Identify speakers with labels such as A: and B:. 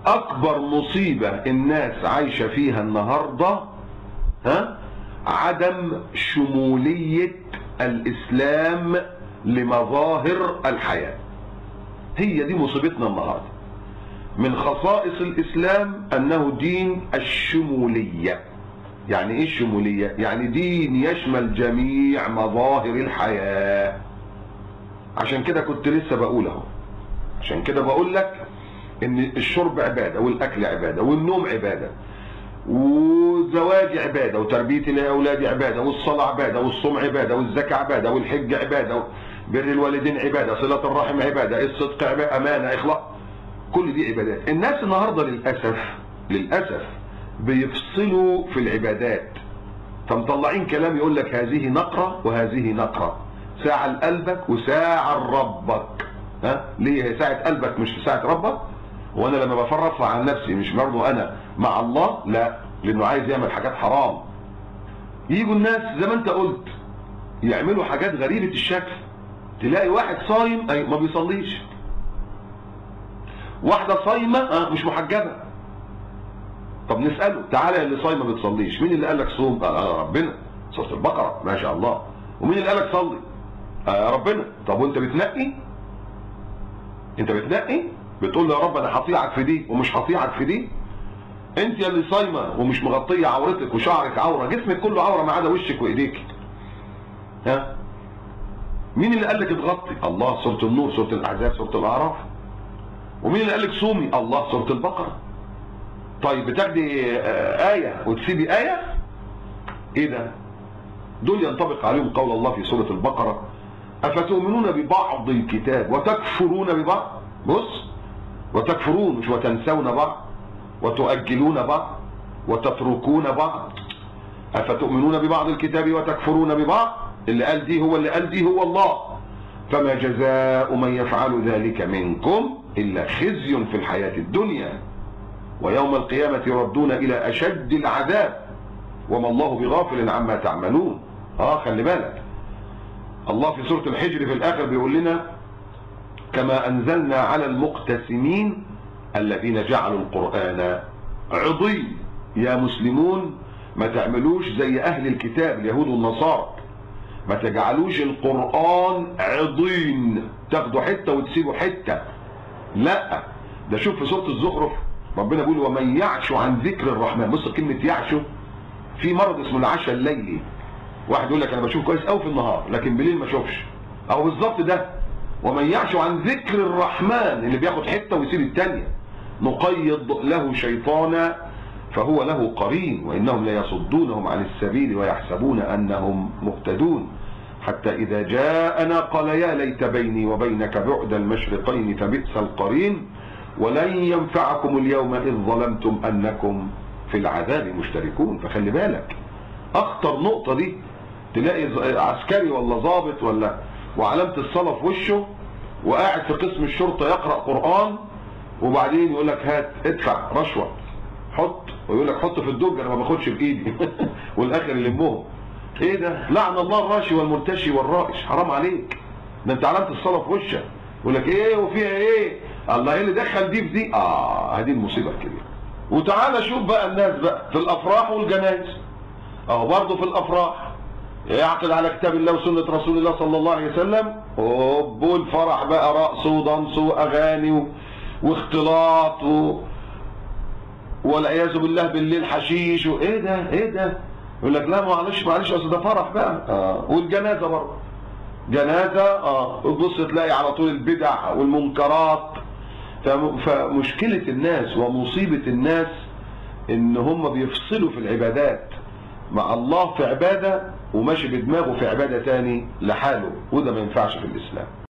A: اكبر مصيبة الناس عايشة فيها النهاردة عدم شمولية الاسلام لمظاهر الحياة. هي دي مصيبتنا النهاردة. من خصائص الاسلام انه دين الشمولية. يعني ايه الشمولية؟ يعني دين يشمل جميع مظاهر الحياة. عشان كده كنت لسه بقول اهو، عشان كده بقول لك ان الشرب عبادة، والاكل عبادة، والنوم عبادة، والزواج عبادة، وتربية الاولاد عبادة، والصلاة عبادة، والصوم عبادة، والزكاة عبادة، والحج عبادة، بر الوالدين عبادة، صلة الرحم عبادة، الصدق عبادة، امانة، اخلاق، كل دي عبادات. الناس النهارده للاسف بيفصلوا في العبادات، فمطلعين كلام يقول لك هذه نقرة وهذه نقرة، ساعة لقلبك وساعة لربك. ليه هي ساعة قلبك مش ساعة ربك؟ وانا لما بفرط عن نفسي مش برضه انا مع الله؟ لا، لانه عايز يعمل حاجات حرام. يجوا الناس زي ما انت قلت يعملوا حاجات غريبة الشكل، تلاقي واحد صايم ما بيصليش، واحدة صايمة مش محجبة. طب نسأله تعالى يا اللي صايمة ما بتصليش، مين اللي قال لك صوم؟ ربنا، سورة البقرة، ما شاء الله. ومين اللي قال لك صلي؟ ربنا. طب وانت بتنقي؟ انت بتنقي؟ بتقول له يا رب انا هطيعك في دي ومش هطيعك في دي؟ انت يا اللي صايمة ومش مغطية عورتك وشعرك عورة، جسمك كله عورة ما عدا وشك وايديك. مين اللي قال لك تغطي؟ الله، سورة النور، سورة الاحزاب، سورة الاعراف. ومين اللي قال لك صومي؟ الله، سورة البقرة. طيب بتاخدي آية وتسيبي آية؟ ايه ده؟ دول ينطبق عليهم قول الله في سورة البقرة: أفتؤمنون ببعض الكتاب وتكفرون ببعض. بص، وتكفرون مش وتنسون بعض، وتؤجلون بعض، وتتركون بعض. أفتؤمنون ببعض الكتاب وتكفرون ببعض. اللي قال دي هو اللي قال دي هو الله. فما جزاء من يفعل ذلك منكم إلا خزي في الحياة الدنيا ويوم القيامة يردون إلى أشد العذاب وما الله بغافل عما تعملون. خلي بالك، الله في سورة الحجر في الآخر بيقول لنا: كما أنزلنا على المقتسمين الذين جعلوا القرآن عضين. يا مسلمون ما تعملوش زي أهل الكتاب اليهود والنصارى، ما تجعلوش القرآن عضين، تاخدوا حتة وتسيبوا حتة. لا، ده شوف في سورة الزخرف ربنا بيقول: ومن يعش عن ذكر الرحمن. بص كلمة يعشو، في مرض اسمه العشاء الليلي. واحد يقول لك انا بشوف كويس قوي في النهار لكن بالليل ما اشوفش، او بالظبط ده. ومن يعش عن ذكر الرحمن، اللي بياخد حته ويسيب الثانيه، نقيض له شيطانا فهو له قرين وانهم ليصدونهم عن السبيل ويحسبون انهم مهتدون حتى اذا جاءنا قال يا ليت بيني وبينك بعد المشرقين فبئس القرين ولن ينفعكم اليوم اذ ظلمتم انكم في العذاب مشتركون. فخلي بالك، اخطر نقطه دي تلاقي عسكري ولا ضابط ولا وعلامه الصلاه في وشه وقاعد في قسم الشرطه يقرا قران، وبعدين يقول لك هات ادفع رشوه حط، ويقول لك حط في الدرج انا ما باخدش بايدي والاخر يلمهم. ايه ده؟ لعن الله الراشي والمرتشي والرائش، حرام عليك، ده انت علامه الصلاه في وشك. يقول لك ايه وفيها ايه؟ الله، ايه اللي دخل دي في دي؟ هذه المصيبه الكبيره. وتعالى شوف بقى الناس بقى في الافراح والجنائز، اهو برضه في الافراح يعقد على كتاب الله وسنه رسول الله صلى الله عليه وسلم، والفرح بقى رقص ودنس واغاني واختلاط والعياذ بالله بالليل حشيش وايه ده؟ ايه ده؟ يقول لك لا معلش اصل ده فرح بقى. والجنازه برضه جنازه، وتبص تلاقي على طول البدع والمنكرات. فمشكله الناس ومصيبه الناس ان هم بيفصلوا في العبادات، مع الله في عباده وماشي بدماغه في عباده تاني لحاله، وده ما ينفعش في الاسلام.